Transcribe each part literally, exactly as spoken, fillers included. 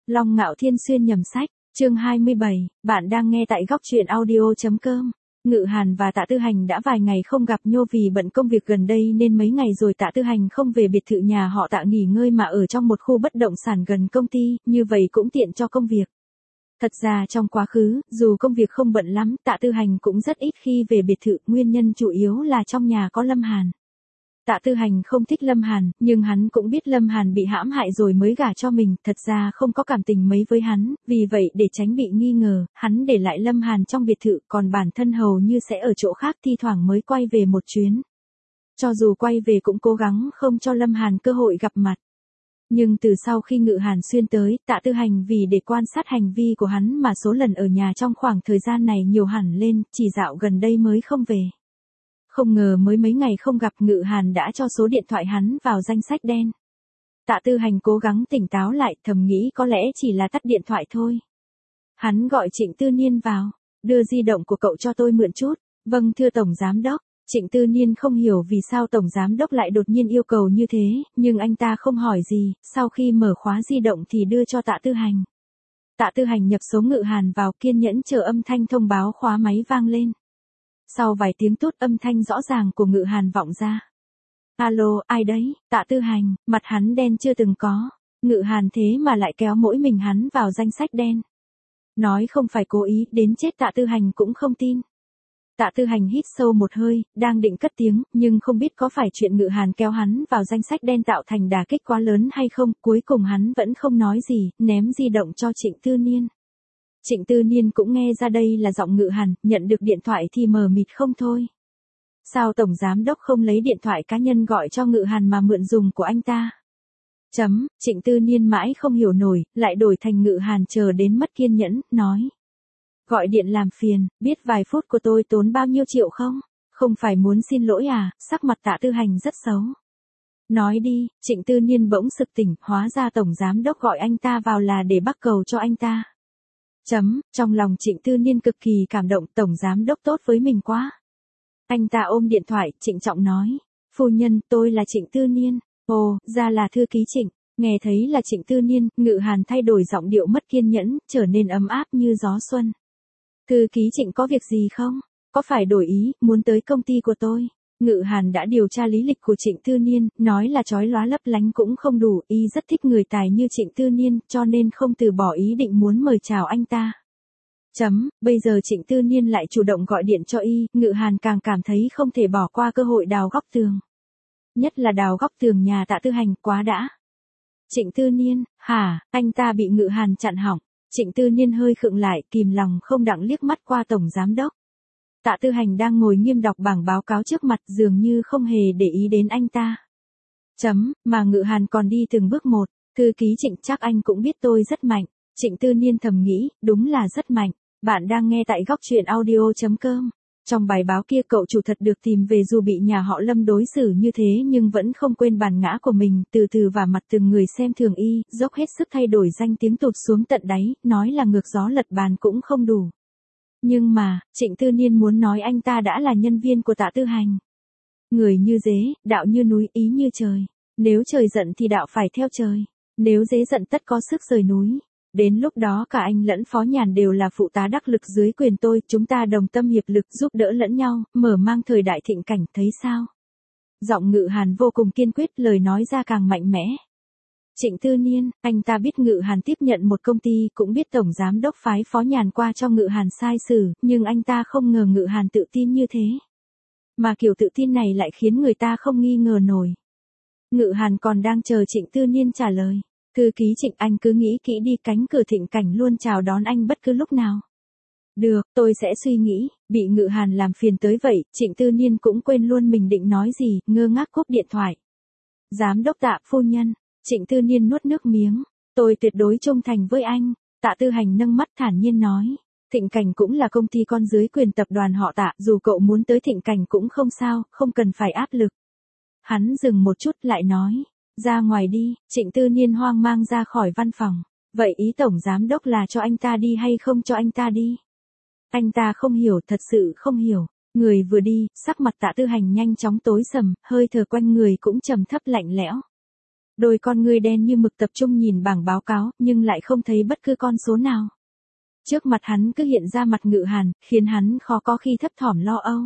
Long Ngạo Thiên xuyên nhầm sách, chương hai mươi bảy, bạn đang nghe tại góc truyện audio.com. Ngự Hàn và Tạ Tư Hành đã vài ngày không gặp nhau vì bận công việc gần đây nên mấy ngày rồi Tạ Tư Hành không về biệt thự nhà họ Tạ nghỉ ngơi mà ở trong một khu bất động sản gần công ty, như vậy cũng tiện cho công việc. Thật ra trong quá khứ, dù công việc không bận lắm, Tạ Tư Hành cũng rất ít khi về biệt thự, nguyên nhân chủ yếu là trong nhà có Lâm Hàn. Tạ Tư Hành không thích Lâm Hàn, nhưng hắn cũng biết Lâm Hàn bị hãm hại rồi mới gả cho mình, thật ra không có cảm tình mấy với hắn, vì vậy để tránh bị nghi ngờ, hắn để lại Lâm Hàn trong biệt thự, còn bản thân hầu như sẽ ở chỗ khác thi thoảng mới quay về một chuyến. Cho dù quay về cũng cố gắng không cho Lâm Hàn cơ hội gặp mặt. Nhưng từ sau khi Ngự Hàn xuyên tới, Tạ Tư Hành vì để quan sát hành vi của hắn mà số lần ở nhà trong khoảng thời gian này nhiều hẳn lên, chỉ dạo gần đây mới không về. Không ngờ mới mấy ngày không gặp Ngự Hàn đã cho số điện thoại hắn vào danh sách đen. Tạ Tư Hành cố gắng tỉnh táo lại, thầm nghĩ có lẽ chỉ là tắt điện thoại thôi. Hắn gọi Trịnh Tư Niên vào, đưa di động của cậu cho tôi mượn chút. Vâng thưa Tổng Giám Đốc. Trịnh Tư Niên không hiểu vì sao Tổng Giám Đốc lại đột nhiên yêu cầu như thế, nhưng anh ta không hỏi gì, sau khi mở khóa di động thì đưa cho Tạ Tư Hành. Tạ Tư Hành nhập số Ngự Hàn vào, kiên nhẫn chờ âm thanh thông báo khóa máy vang lên. Sau vài tiếng tút âm thanh rõ ràng của Ngự Hàn vọng ra. Alo, ai đấy? Tạ Tư Hành, mặt hắn đen chưa từng có. Ngự Hàn thế mà lại kéo mỗi mình hắn vào danh sách đen. Nói không phải cố ý, đến chết Tạ Tư Hành cũng không tin. Tạ Tư Hành hít sâu một hơi, đang định cất tiếng, nhưng không biết có phải chuyện Ngự Hàn kéo hắn vào danh sách đen tạo thành đả kích quá lớn hay không, cuối cùng hắn vẫn không nói gì, ném di động cho Trịnh Tư Niên. Trịnh Tư Niên cũng nghe ra đây là giọng Ngự Hàn, nhận được điện thoại thì mờ mịt không thôi. Sao Tổng Giám Đốc không lấy điện thoại cá nhân gọi cho Ngự Hàn mà mượn dùng của anh ta? Chấm, Trịnh Tư Niên mãi không hiểu nổi, lại đổi thành Ngự Hàn chờ đến mất kiên nhẫn, nói. Gọi điện làm phiền, biết vài phút của tôi tốn bao nhiêu triệu không? Không phải muốn xin lỗi à? Sắc mặt Tạ Tư Hành rất xấu. Nói đi, Trịnh Tư Niên bỗng sực tỉnh, hóa ra Tổng Giám Đốc gọi anh ta vào là để bắt cầu cho anh ta. Chấm, trong lòng Trịnh Tư Niên cực kỳ cảm động, Tổng Giám Đốc tốt với mình quá. Anh ta ôm điện thoại, trịnh trọng nói. Phu nhân, tôi là Trịnh Tư Niên. Ồ, ra là thư ký Trịnh. Nghe thấy là Trịnh Tư Niên, Ngự Hàn thay đổi giọng điệu mất kiên nhẫn, trở nên ấm áp như gió xuân. Thư ký Trịnh có việc gì không? Có phải đổi ý, muốn tới công ty của tôi? Ngự Hàn đã điều tra lý lịch của Trịnh Tư Niên, nói là chói lóa lấp lánh cũng không đủ, y rất thích người tài như Trịnh Tư Niên, cho nên không từ bỏ ý định muốn mời chào anh ta. Chấm, bây giờ Trịnh Tư Niên lại chủ động gọi điện cho y, Ngự Hàn càng cảm thấy không thể bỏ qua cơ hội đào góc tường. Nhất là đào góc tường nhà Tạ Tư Hành, quá đã. Trịnh Tư Niên, hả, anh ta bị Ngự Hàn chặn hỏng. Trịnh Tư Niên hơi khựng lại, kìm lòng không đặng liếc mắt qua Tổng Giám Đốc. Tạ Tư Hành đang ngồi nghiêm đọc bảng báo cáo trước mặt, dường như không hề để ý đến anh ta. Chấm, mà Ngự Hàn còn đi từng bước một. Thư ký Trịnh, chắc anh cũng biết tôi rất mạnh. Trịnh Tư Niên thầm nghĩ, đúng là rất mạnh. Bạn đang nghe tại góc truyện audio.com. Trong bài báo kia cậu chủ thật được tìm về, dù bị nhà họ Lâm đối xử như thế nhưng vẫn không quên bản ngã của mình, từ từ vả mặt từng người xem thường y, dốc hết sức thay đổi danh tiếng tụt xuống tận đáy, nói là ngược gió lật bàn cũng không đủ. Nhưng mà, Trịnh Tư Niên muốn nói anh ta đã là nhân viên của Tạ Tư Hành. Người như dế, đạo như núi, ý như trời. Nếu trời giận thì đạo phải theo trời. Nếu dế giận tất có sức rời núi. Đến lúc đó cả anh lẫn Phó Nhàn đều là phụ tá đắc lực dưới quyền tôi, chúng ta đồng tâm hiệp lực giúp đỡ lẫn nhau, mở mang thời đại thịnh cảnh, thấy sao? Giọng Ngự Hàn vô cùng kiên quyết, lời nói ra càng mạnh mẽ. Trịnh Tư Niên, anh ta biết Ngự Hàn tiếp nhận một công ty, cũng biết Tổng Giám Đốc phái Phó Nhàn qua cho Ngự Hàn sai xử, nhưng anh ta không ngờ Ngự Hàn tự tin như thế. Mà kiểu tự tin này lại khiến người ta không nghi ngờ nổi. Ngự Hàn còn đang chờ Trịnh Tư Niên trả lời. Thư ký Trịnh, anh cứ nghĩ kỹ đi, cánh cửa thịnh cảnh luôn chào đón anh bất cứ lúc nào. Được, tôi sẽ suy nghĩ. Bị Ngự Hàn làm phiền tới vậy, Trịnh Tư Niên cũng quên luôn mình định nói gì, ngơ ngác cúp điện thoại. Giám đốc Tạ, phu nhân. Trịnh Tư Niên nuốt nước miếng. Tôi tuyệt đối trung thành với anh. Tạ Tư Hành nâng mắt thản nhiên nói. Thịnh Cảnh cũng là công ty con dưới quyền tập đoàn họ Tạ, dù cậu muốn tới Thịnh Cảnh cũng không sao, không cần phải áp lực. Hắn dừng một chút lại nói. Ra ngoài đi. Trịnh Tư Niên hoang mang ra khỏi văn phòng. Vậy ý Tổng Giám Đốc là cho anh ta đi hay không cho anh ta đi? Anh ta không hiểu, thật sự không hiểu. Người vừa đi, sắc mặt Tạ Tư Hành nhanh chóng tối sầm, hơi thở quanh người cũng trầm thấp lạnh lẽo. Đôi con ngươi đen như mực tập trung nhìn bảng báo cáo, nhưng lại không thấy bất cứ con số nào. Trước mặt hắn cứ hiện ra mặt Ngự Hàn, khiến hắn khó có khi thấp thỏm lo âu.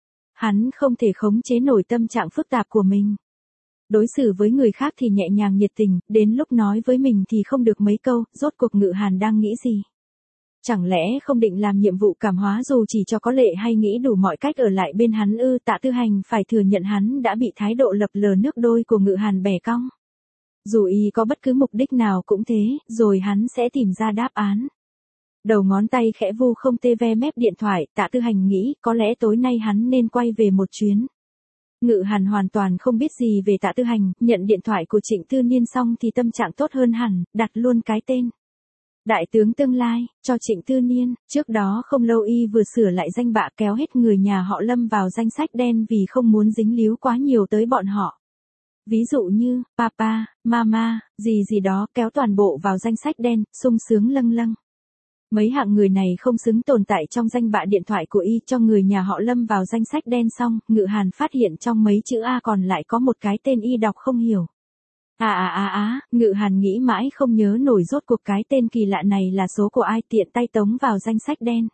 Hắn không thể khống chế nổi tâm trạng phức tạp của mình. Đối xử với người khác thì nhẹ nhàng nhiệt tình, đến lúc nói với mình thì không được mấy câu, rốt cuộc Ngự Hàn đang nghĩ gì? Chẳng lẽ không định làm nhiệm vụ cảm hóa dù chỉ cho có lệ, hay nghĩ đủ mọi cách ở lại bên hắn ư? Tạ Tư Hành phải thừa nhận hắn đã bị thái độ lập lờ nước đôi của Ngự Hàn bẻ cong. Dù y có bất cứ mục đích nào cũng thế, rồi hắn sẽ tìm ra đáp án. Đầu ngón tay khẽ vu không tê ve mép điện thoại, Tạ Tư Hành nghĩ có lẽ tối nay hắn nên quay về một chuyến. Ngự Hàn hoàn toàn không biết gì về Tạ Tư Hành, nhận điện thoại của Trịnh Tư Niên xong thì tâm trạng tốt hơn hẳn, đặt luôn cái tên đại tướng tương lai cho Trịnh Tư Niên. Trước đó không lâu y vừa sửa lại danh bạ, kéo hết người nhà họ Lâm vào danh sách đen vì không muốn dính líu quá nhiều tới bọn họ. Ví dụ như papa, mama, gì gì đó, kéo toàn bộ vào danh sách đen, sung sướng lâng lâng. Mấy hạng người này không xứng tồn tại trong danh bạ điện thoại của y. Cho người nhà họ Lâm vào danh sách đen xong, Ngự Hàn phát hiện trong mấy chữ A còn lại có một cái tên y đọc không hiểu. À à à à, Ngự Hàn nghĩ mãi không nhớ nổi rốt cuộc cái tên kỳ lạ này là số của ai, tiện tay tống vào danh sách đen.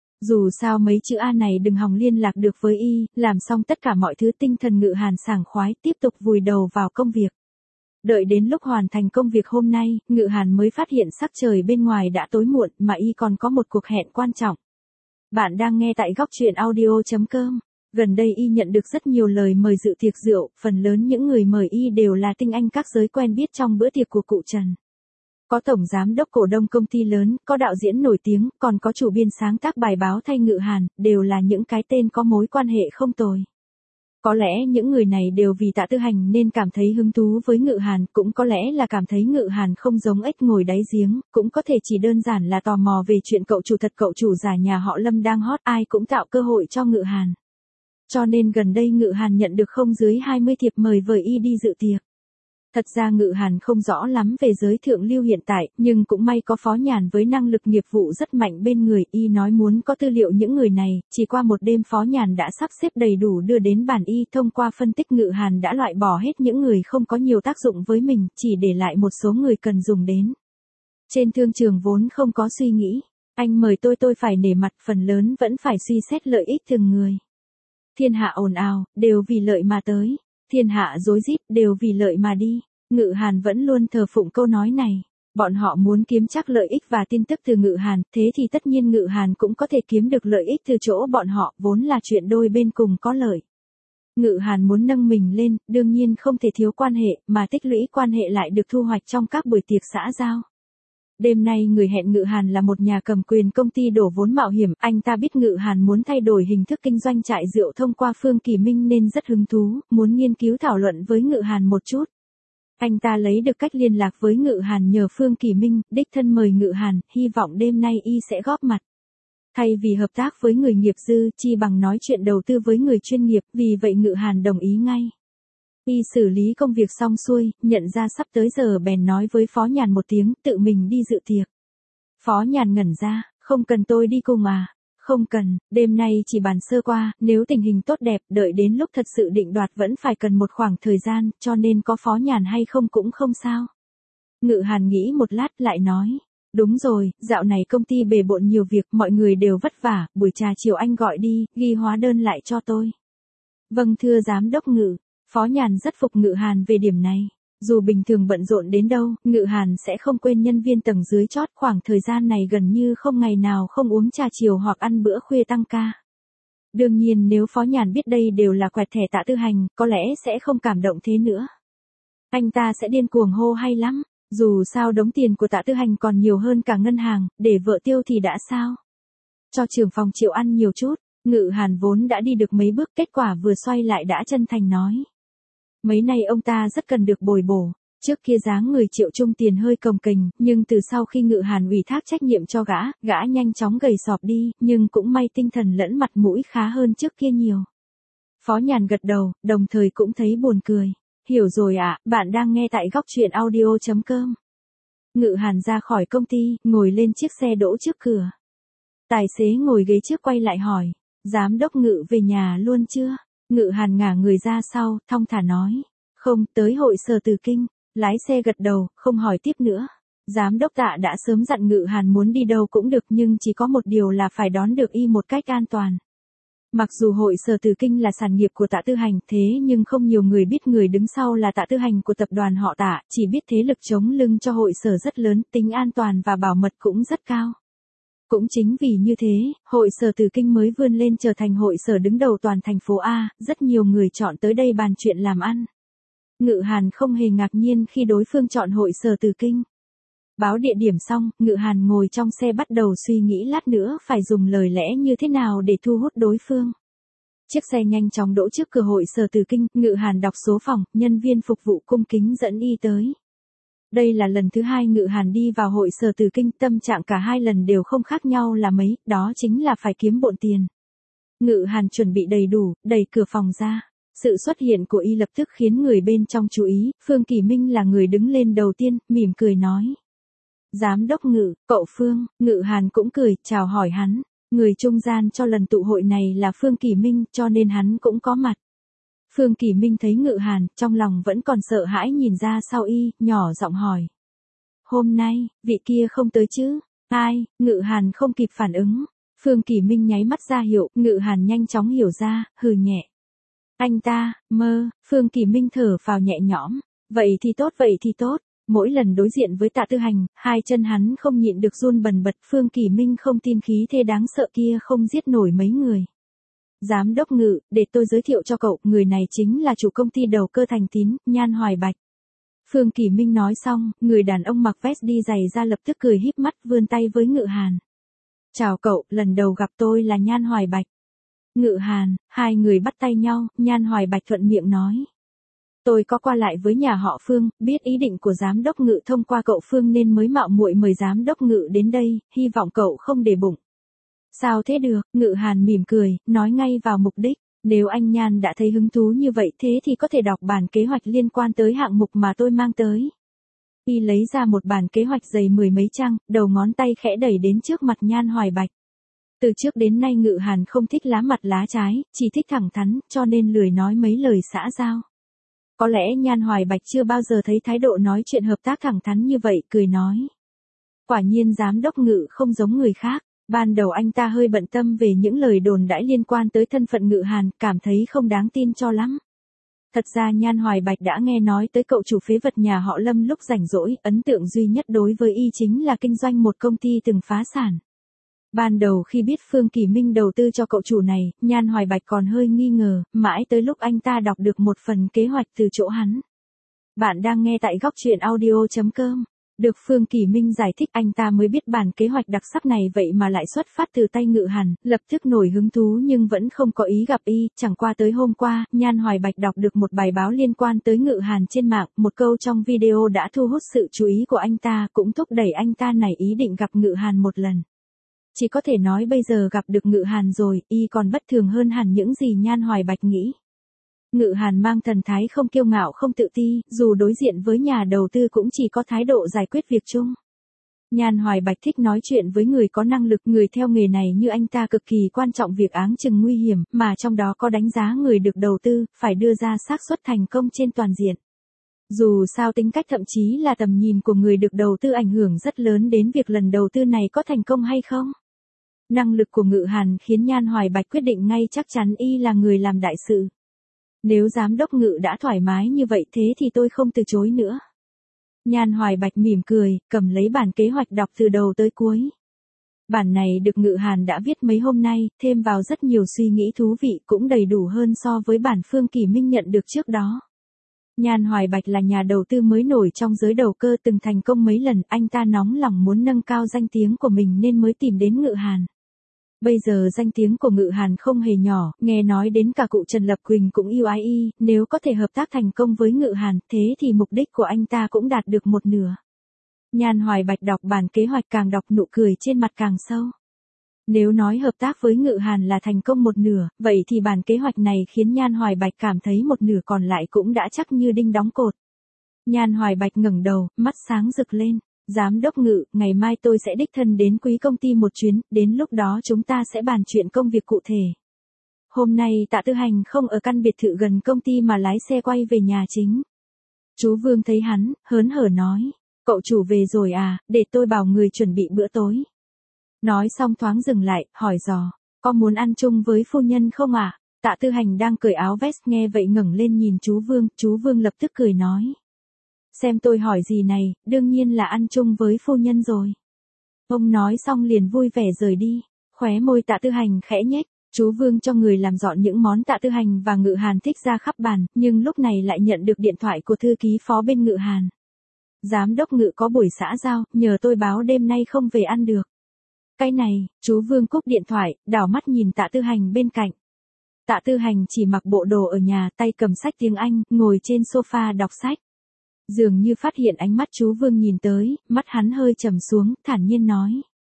Dù sao mấy chữ A này đừng hòng liên lạc được với y. Làm xong tất cả mọi thứ, tinh thần Ngự Hàn sảng khoái, tiếp tục vùi đầu vào công việc. Đợi đến lúc hoàn thành công việc hôm nay, Ngự Hàn mới phát hiện sắc trời bên ngoài đã tối muộn, mà y còn có một cuộc hẹn quan trọng. Bạn đang nghe tại góc truyện audio chấm com. Gần đây y nhận được rất nhiều lời mời dự tiệc rượu, phần lớn những người mời y đều là tinh anh các giới quen biết trong bữa tiệc của cụ Trần. Có tổng giám đốc cổ đông công ty lớn, có đạo diễn nổi tiếng, còn có chủ biên sáng tác bài báo thay Ngự Hàn, đều là những cái tên có mối quan hệ không tồi. Có lẽ những người này đều vì Tạ Tư Hành nên cảm thấy hứng thú với Ngự Hàn, cũng có lẽ là cảm thấy Ngự Hàn không giống ếch ngồi đáy giếng, cũng có thể chỉ đơn giản là tò mò về chuyện cậu chủ thật cậu chủ giả nhà họ Lâm đang hot, ai cũng tạo cơ hội cho Ngự Hàn. Cho nên gần đây Ngự Hàn nhận được không dưới hai mươi thiệp mời với y đi dự tiệc. Thật ra Ngự Hàn không rõ lắm về giới thượng lưu hiện tại, nhưng cũng may có Phó Nhàn với năng lực nghiệp vụ rất mạnh bên người. Y nói muốn có tư liệu những người này, chỉ qua một đêm Phó Nhàn đã sắp xếp đầy đủ đưa đến bàn y. Thông qua phân tích, Ngự Hàn đã loại bỏ hết những người không có nhiều tác dụng với mình, chỉ để lại một số người cần dùng đến. Trên thương trường vốn không có suy nghĩ, anh mời tôi tôi phải nể mặt, phần lớn vẫn phải suy xét lợi ích từng người. Thiên hạ ồn ào, đều vì lợi mà tới. Thiên hạ rối rít, đều vì lợi mà đi. Ngự Hàn vẫn luôn thờ phụng câu nói này. Bọn họ muốn kiếm chắc lợi ích và tin tức từ Ngự Hàn, thế thì tất nhiên Ngự Hàn cũng có thể kiếm được lợi ích từ chỗ bọn họ, vốn là chuyện đôi bên cùng có lợi. Ngự Hàn muốn nâng mình lên, đương nhiên không thể thiếu quan hệ, mà tích lũy quan hệ lại được thu hoạch trong các buổi tiệc xã giao. Đêm nay người hẹn Ngự Hàn là một nhà cầm quyền công ty đổ vốn mạo hiểm, anh ta biết Ngự Hàn muốn thay đổi hình thức kinh doanh trại rượu thông qua Phương Kỳ Minh nên rất hứng thú, muốn nghiên cứu thảo luận với Ngự Hàn một chút. Anh ta lấy được cách liên lạc với Ngự Hàn nhờ Phương Kỳ Minh, đích thân mời Ngự Hàn, hy vọng đêm nay y sẽ góp mặt. Thay vì hợp tác với người nghiệp dư, chi bằng nói chuyện đầu tư với người chuyên nghiệp, vì vậy Ngự Hàn đồng ý ngay. Y xử lý công việc xong xuôi, nhận ra sắp tới giờ bèn nói với Phó Nhàn một tiếng, tự mình đi dự tiệc. Phó Nhàn ngẩn ra, không cần tôi đi cùng à? Không cần, đêm nay chỉ bàn sơ qua, nếu tình hình tốt đẹp, đợi đến lúc thật sự định đoạt vẫn phải cần một khoảng thời gian, cho nên có Phó Nhàn hay không cũng không sao. Ngự Hàn nghĩ một lát lại nói, đúng rồi, dạo này công ty bề bộn nhiều việc, mọi người đều vất vả, buổi trà chiều anh gọi đi, ghi hóa đơn lại cho tôi. Vâng thưa giám đốc Ngự. Phó Nhàn rất phục Ngự Hàn về điểm này. Dù bình thường bận rộn đến đâu, Ngự Hàn sẽ không quên nhân viên tầng dưới chót, khoảng thời gian này gần như không ngày nào không uống trà chiều hoặc ăn bữa khuya tăng ca. Đương nhiên nếu Phó Nhàn biết đây đều là quẹt thẻ Tạ Tư Hành, có lẽ sẽ không cảm động thế nữa. Anh ta sẽ điên cuồng hô hay lắm, dù sao đống tiền của Tạ Tư Hành còn nhiều hơn cả ngân hàng, để vợ tiêu thì đã sao. Cho trưởng phòng Triệu ăn nhiều chút. Ngự Hàn vốn đã đi được mấy bước, kết quả vừa xoay lại đã chân thành nói. Mấy nay ông ta rất cần được bồi bổ, trước kia dáng người Triệu Trung tiền hơi cồng kềnh, nhưng từ sau khi Ngự Hàn ủy thác trách nhiệm cho gã, gã nhanh chóng gầy sọp đi, nhưng cũng may tinh thần lẫn mặt mũi khá hơn trước kia nhiều. Phó Nhàn gật đầu, đồng thời cũng thấy buồn cười. Hiểu rồi ạ, bạn đang nghe tại góc truyện audio chấm com. Ngự Hàn ra khỏi công ty, ngồi lên chiếc xe đỗ trước cửa. Tài xế ngồi ghế trước quay lại hỏi. Giám đốc Ngự về nhà luôn chưa? Ngự Hàn ngả người ra sau, thong thả nói. Không, tới hội Sở Từ Kinh. Lái xe gật đầu, không hỏi tiếp nữa. Giám đốc Tạ đã sớm dặn Ngự Hàn muốn đi đâu cũng được nhưng chỉ có một điều là phải đón được y một cách an toàn. Mặc dù hội Sở Từ Kinh là sản nghiệp của Tạ Tư Hành thế nhưng không nhiều người biết người đứng sau là Tạ Tư Hành của tập đoàn họ Tạ, chỉ biết thế lực chống lưng cho hội sở rất lớn, tính an toàn và bảo mật cũng rất cao. Cũng chính vì như thế, hội Sở Từ Kinh mới vươn lên trở thành hội sở đứng đầu toàn thành phố A, rất nhiều người chọn tới đây bàn chuyện làm ăn. Ngự Hàn không hề ngạc nhiên khi đối phương chọn hội Sở Từ Kinh. Báo địa điểm xong, Ngự Hàn ngồi trong xe bắt đầu suy nghĩ lát nữa phải dùng lời lẽ như thế nào để thu hút đối phương. Chiếc xe nhanh chóng đỗ trước cửa hội Sở Từ Kinh, Ngự Hàn đọc số phòng, nhân viên phục vụ cung kính dẫn y tới. Đây là lần thứ hai Ngự Hàn đi vào hội Sở Từ Kinh, tâm trạng cả hai lần đều không khác nhau là mấy, đó chính là phải kiếm bộn tiền. Ngự Hàn chuẩn bị đầy đủ, đẩy cửa phòng ra. Sự xuất hiện của y lập tức khiến người bên trong chú ý, Phương Kỳ Minh là người đứng lên đầu tiên, mỉm cười nói. Giám đốc Ngự, cậu Phương, Ngự Hàn cũng cười, chào hỏi hắn. Người trung gian cho lần tụ hội này là Phương Kỳ Minh, cho nên hắn cũng có mặt. Phương Kỳ Minh thấy Ngự Hàn, trong lòng vẫn còn sợ hãi nhìn ra sau y, nhỏ giọng hỏi. Hôm nay, vị kia không tới chứ? Ai? Ngự Hàn không kịp phản ứng. Phương Kỳ Minh nháy mắt ra hiệu, Ngự Hàn nhanh chóng hiểu ra, hừ nhẹ. Anh ta, mơ, Phương Kỳ Minh thở phào nhẹ nhõm. Vậy thì tốt, vậy thì tốt. Mỗi lần đối diện với Tạ Tư Hành, hai chân hắn không nhịn được run bần bật. Phương Kỳ Minh không tin khí thế đáng sợ kia không giết nổi mấy người. Giám đốc Ngự, để tôi giới thiệu cho cậu, người này chính là chủ công ty đầu cơ Thành Tín, Nhan Hoài Bạch. Phương Kỳ Minh nói xong, người đàn ông mặc vest đi giày ra lập tức cười híp mắt vươn tay với Ngự Hàn. Chào cậu, lần đầu gặp tôi là Nhan Hoài Bạch. Ngự Hàn, hai người bắt tay nhau, Nhan Hoài Bạch thuận miệng nói. Tôi có qua lại với nhà họ Phương, biết ý định của giám đốc Ngự thông qua cậu Phương nên mới mạo muội mời giám đốc Ngự đến đây, hy vọng cậu không để bụng. Sao thế được, Ngự Hàn mỉm cười, nói ngay vào mục đích. Nếu anh Nhan đã thấy hứng thú như vậy thế thì có thể đọc bản kế hoạch liên quan tới hạng mục mà tôi mang tới. Y lấy ra một bản kế hoạch dày mười mấy trang, đầu ngón tay khẽ đẩy đến trước mặt Nhan Hoài Bạch. Từ trước đến nay Ngự Hàn không thích lá mặt lá trái, chỉ thích thẳng thắn, cho nên lười nói mấy lời xã giao. Có lẽ Nhan Hoài Bạch chưa bao giờ thấy thái độ nói chuyện hợp tác thẳng thắn như vậy, cười nói. Quả nhiên giám đốc Ngự không giống người khác. Ban đầu anh ta hơi bận tâm về những lời đồn đãi liên quan tới thân phận Ngự Hàn, cảm thấy không đáng tin cho lắm. Thật ra Nhan Hoài Bạch đã nghe nói tới cậu chủ phế vật nhà họ Lâm lúc rảnh rỗi, ấn tượng duy nhất đối với y chính là kinh doanh một công ty từng phá sản. Ban đầu khi biết Phương Kỳ Minh đầu tư cho cậu chủ này, Nhan Hoài Bạch còn hơi nghi ngờ, mãi tới lúc anh ta đọc được một phần kế hoạch từ chỗ hắn. Bạn đang nghe tại góc truyện audio chấm com. Được Phương Kỳ Minh giải thích anh ta mới biết bản kế hoạch đặc sắc này vậy mà lại xuất phát từ tay Ngự Hàn, lập tức nổi hứng thú nhưng vẫn không có ý gặp y, chẳng qua tới hôm qua, Nhan Hoài Bạch đọc được một bài báo liên quan tới Ngự Hàn trên mạng, một câu trong video đã thu hút sự chú ý của anh ta, cũng thúc đẩy anh ta nảy ý định gặp Ngự Hàn một lần. Chỉ có thể nói bây giờ gặp được Ngự Hàn rồi, y còn bất thường hơn hẳn những gì Nhan Hoài Bạch nghĩ. Ngự Hàn mang thần thái không kiêu ngạo không tự ti, dù đối diện với nhà đầu tư cũng chỉ có thái độ giải quyết việc chung. Nhan Hoài Bạch thích nói chuyện với người có năng lực, người theo nghề này như anh ta cực kỳ quan trọng việc áng chừng nguy hiểm, mà trong đó có đánh giá người được đầu tư, phải đưa ra xác suất thành công trên toàn diện. Dù sao tính cách thậm chí là tầm nhìn của người được đầu tư ảnh hưởng rất lớn đến việc lần đầu tư này có thành công hay không. Năng lực của Ngự Hàn khiến Nhan Hoài Bạch quyết định ngay chắc chắn y là người làm đại sự. Nếu giám đốc Ngự đã thoải mái như vậy thế thì tôi không từ chối nữa. Nhan Hoài Bạch mỉm cười, cầm lấy bản kế hoạch đọc từ đầu tới cuối. Bản này được Ngự Hàn đã viết mấy hôm nay, thêm vào rất nhiều suy nghĩ thú vị cũng đầy đủ hơn so với bản Phương Kỳ Minh nhận được trước đó. Nhan Hoài Bạch là nhà đầu tư mới nổi trong giới đầu cơ từng thành công mấy lần, anh ta nóng lòng muốn nâng cao danh tiếng của mình nên mới tìm đến Ngự Hàn. Bây giờ danh tiếng của Ngự Hàn không hề nhỏ, nghe nói đến cả cụ Trần Lập Quỳnh cũng yêu ái y, nếu có thể hợp tác thành công với Ngự Hàn, thế thì mục đích của anh ta cũng đạt được một nửa. Nhan Hoài Bạch đọc bản kế hoạch càng đọc nụ cười trên mặt càng sâu. Nếu nói hợp tác với Ngự Hàn là thành công một nửa, vậy thì bản kế hoạch này khiến Nhan Hoài Bạch cảm thấy một nửa còn lại cũng đã chắc như đinh đóng cột. Nhan Hoài Bạch ngẩng đầu, mắt sáng rực lên. Giám đốc Ngự, ngày mai tôi sẽ đích thân đến quý công ty một chuyến, đến lúc đó chúng ta sẽ bàn chuyện công việc cụ thể. Hôm nay Tạ Tư Hành không ở căn biệt thự gần công ty mà lái xe quay về nhà chính. Chú Vương thấy hắn, hớn hở nói, cậu chủ về rồi à, để tôi bảo người chuẩn bị bữa tối. Nói xong thoáng dừng lại, hỏi dò, có muốn ăn chung với phu nhân không ạ? À? Tạ Tư Hành đang cởi áo vest nghe vậy ngẩng lên nhìn chú Vương, chú Vương lập tức cười nói. Xem tôi hỏi gì này, đương nhiên là ăn chung với phu nhân rồi. Ông nói xong liền vui vẻ rời đi, khóe môi Tạ Tư Hành khẽ nhếch, chú Vương cho người làm dọn những món Tạ Tư Hành và Ngự Hàn thích ra khắp bàn, nhưng lúc này lại nhận được điện thoại của thư ký phó bên Ngự Hàn. Giám đốc Ngự có buổi xã giao, nhờ tôi báo đêm nay không về ăn được. Cái này, chú Vương cúp điện thoại, đảo mắt nhìn Tạ Tư Hành bên cạnh. Tạ Tư Hành chỉ mặc bộ đồ ở nhà, tay cầm sách tiếng Anh, ngồi trên sofa đọc sách. Dường như phát hiện ánh mắt chú Vương nhìn tới, mắt hắn hơi trầm xuống, thản nhiên nói.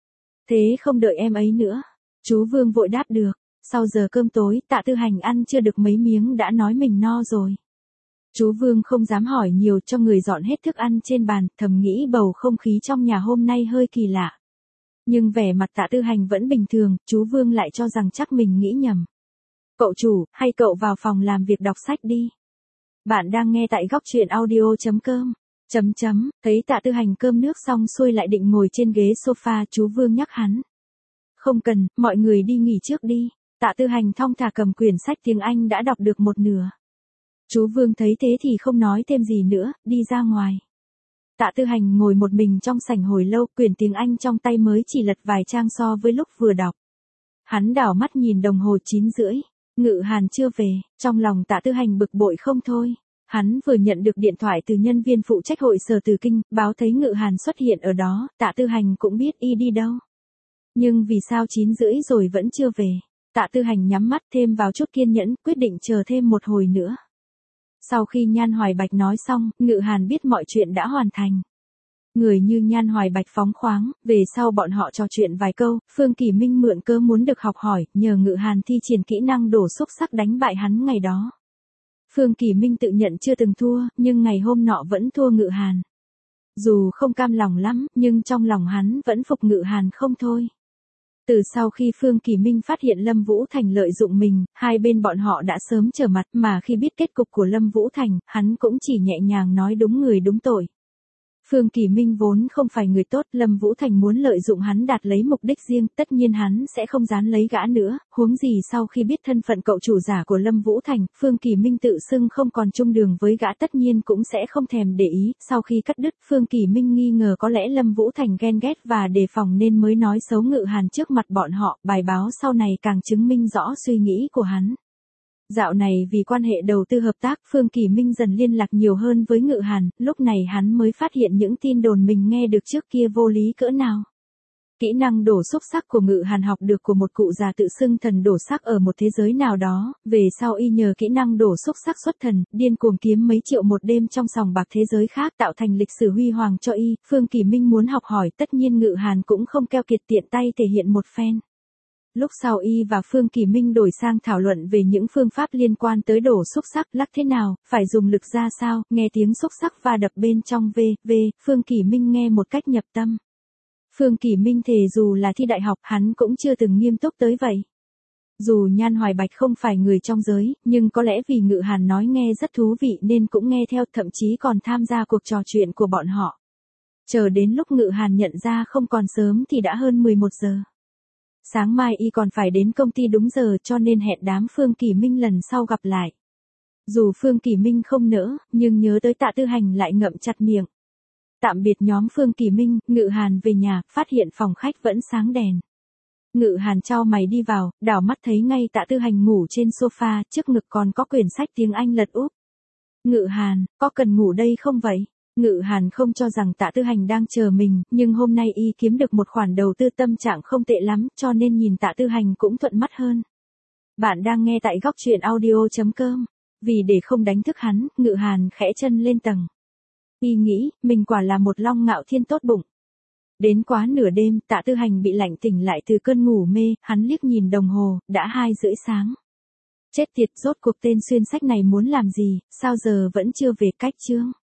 Thế không đợi em ấy nữa. Chú Vương vội đáp được, sau giờ cơm tối, Tạ Tư Hành ăn chưa được mấy miếng đã nói mình no rồi. Chú Vương không dám hỏi nhiều, cho người dọn hết thức ăn trên bàn, thầm nghĩ bầu không khí trong nhà hôm nay hơi kỳ lạ. Nhưng vẻ mặt Tạ Tư Hành vẫn bình thường, chú Vương lại cho rằng chắc mình nghĩ nhầm. Cậu chủ, hay cậu vào phòng làm việc đọc sách đi. Bạn đang nghe tại góc truyện audio chấm com. Chấm chấm, thấy Tạ Tư Hành cơm nước xong xuôi lại định ngồi trên ghế sofa, chú Vương nhắc hắn. Không cần, mọi người đi nghỉ trước đi. Tạ Tư Hành thong thả cầm quyển sách tiếng Anh đã đọc được một nửa. Chú Vương thấy thế thì không nói thêm gì nữa, đi ra ngoài. Tạ Tư Hành ngồi một mình trong sảnh hồi lâu, quyển tiếng Anh trong tay mới chỉ lật vài trang so với lúc vừa đọc. Hắn đảo mắt nhìn đồng hồ chín rưỡi. Ngự Hàn chưa về, trong lòng Tạ Tư Hành bực bội không thôi. Hắn vừa nhận được điện thoại từ nhân viên phụ trách hội sở từ Kinh, báo thấy Ngự Hàn xuất hiện ở đó, Tạ Tư Hành cũng biết y đi đâu. Nhưng vì sao chín rưỡi rồi vẫn chưa về? Tạ Tư Hành nhắm mắt thêm vào chút kiên nhẫn, quyết định chờ thêm một hồi nữa. Sau khi Nhan Hoài Bạch nói xong, Ngự Hàn biết mọi chuyện đã hoàn thành. Người như Nhan Hoài Bạch phóng khoáng, về sau bọn họ trò chuyện vài câu, Phương Kỳ Minh mượn cớ muốn được học hỏi, nhờ Ngự Hàn thi triển kỹ năng đổ xúc sắc đánh bại hắn ngày đó. Phương Kỳ Minh tự nhận chưa từng thua, nhưng ngày hôm nọ vẫn thua Ngự Hàn. Dù không cam lòng lắm, nhưng trong lòng hắn vẫn phục Ngự Hàn không thôi. Từ sau khi Phương Kỳ Minh phát hiện Lâm Vũ Thành lợi dụng mình, hai bên bọn họ đã sớm trở mặt, mà khi biết kết cục của Lâm Vũ Thành, hắn cũng chỉ nhẹ nhàng nói đúng người đúng tội. Phương Kỳ Minh vốn không phải người tốt, Lâm Vũ Thành muốn lợi dụng hắn đạt lấy mục đích riêng, tất nhiên hắn sẽ không dán lấy gã nữa, huống gì sau khi biết thân phận cậu chủ giả của Lâm Vũ Thành, Phương Kỳ Minh tự xưng không còn chung đường với gã tất nhiên cũng sẽ không thèm để ý, sau khi cắt đứt, Phương Kỳ Minh nghi ngờ có lẽ Lâm Vũ Thành ghen ghét và đề phòng nên mới nói xấu Ngự Hàn trước mặt bọn họ, bài báo sau này càng chứng minh rõ suy nghĩ của hắn. Dạo này vì quan hệ đầu tư hợp tác, Phương Kỳ Minh dần liên lạc nhiều hơn với Ngự Hàn, lúc này hắn mới phát hiện những tin đồn mình nghe được trước kia vô lý cỡ nào. Kỹ năng đổ xúc sắc của Ngự Hàn học được của một cụ già tự xưng thần đổ sắc ở một thế giới nào đó, về sau y nhờ kỹ năng đổ xúc sắc xuất thần, điên cuồng kiếm mấy triệu một đêm trong sòng bạc thế giới khác tạo thành lịch sử huy hoàng cho y, Phương Kỳ Minh muốn học hỏi, tất nhiên Ngự Hàn cũng không keo kiệt tiện tay thể hiện một phen. Lúc sau y và Phương Kỳ Minh đổi sang thảo luận về những phương pháp liên quan tới đổ xúc sắc lắc thế nào, phải dùng lực ra sao, nghe tiếng xúc sắc va đập bên trong v, v, Phương Kỳ Minh nghe một cách nhập tâm. Phương Kỳ Minh thề dù là thi đại học hắn cũng chưa từng nghiêm túc tới vậy. Dù Nhan Hoài Bạch không phải người trong giới, nhưng có lẽ vì Ngự Hàn nói nghe rất thú vị nên cũng nghe theo, thậm chí còn tham gia cuộc trò chuyện của bọn họ. Chờ đến lúc Ngự Hàn nhận ra không còn sớm thì đã hơn mười một giờ. Sáng mai y còn phải đến công ty đúng giờ cho nên hẹn đám Phương Kỳ Minh lần sau gặp lại. Dù Phương Kỳ Minh không nỡ, nhưng nhớ tới Tạ Tư Hành lại ngậm chặt miệng. Tạm biệt nhóm Phương Kỳ Minh, Ngự Hàn về nhà, phát hiện phòng khách vẫn sáng đèn. Ngự Hàn chau mày đi vào, đảo mắt thấy ngay Tạ Tư Hành ngủ trên sofa, trước ngực còn có quyển sách tiếng Anh lật úp. Ngự Hàn, có cần ngủ đây không vậy? Ngự Hàn không cho rằng Tạ Tư Hành đang chờ mình, nhưng hôm nay y kiếm được một khoản đầu tư tâm trạng không tệ lắm, cho nên nhìn Tạ Tư Hành cũng thuận mắt hơn. Bạn đang nghe tại góc truyện audio chấm com. Vì để không đánh thức hắn, Ngự Hàn khẽ chân lên tầng. Y nghĩ, mình quả là một long ngạo thiên tốt bụng. Đến quá nửa đêm, Tạ Tư Hành bị lạnh tỉnh lại từ cơn ngủ mê, hắn liếc nhìn đồng hồ, đã hai rưỡi sáng. Chết tiệt, rốt cuộc tên xuyên sách này muốn làm gì, sao giờ vẫn chưa về cách chương.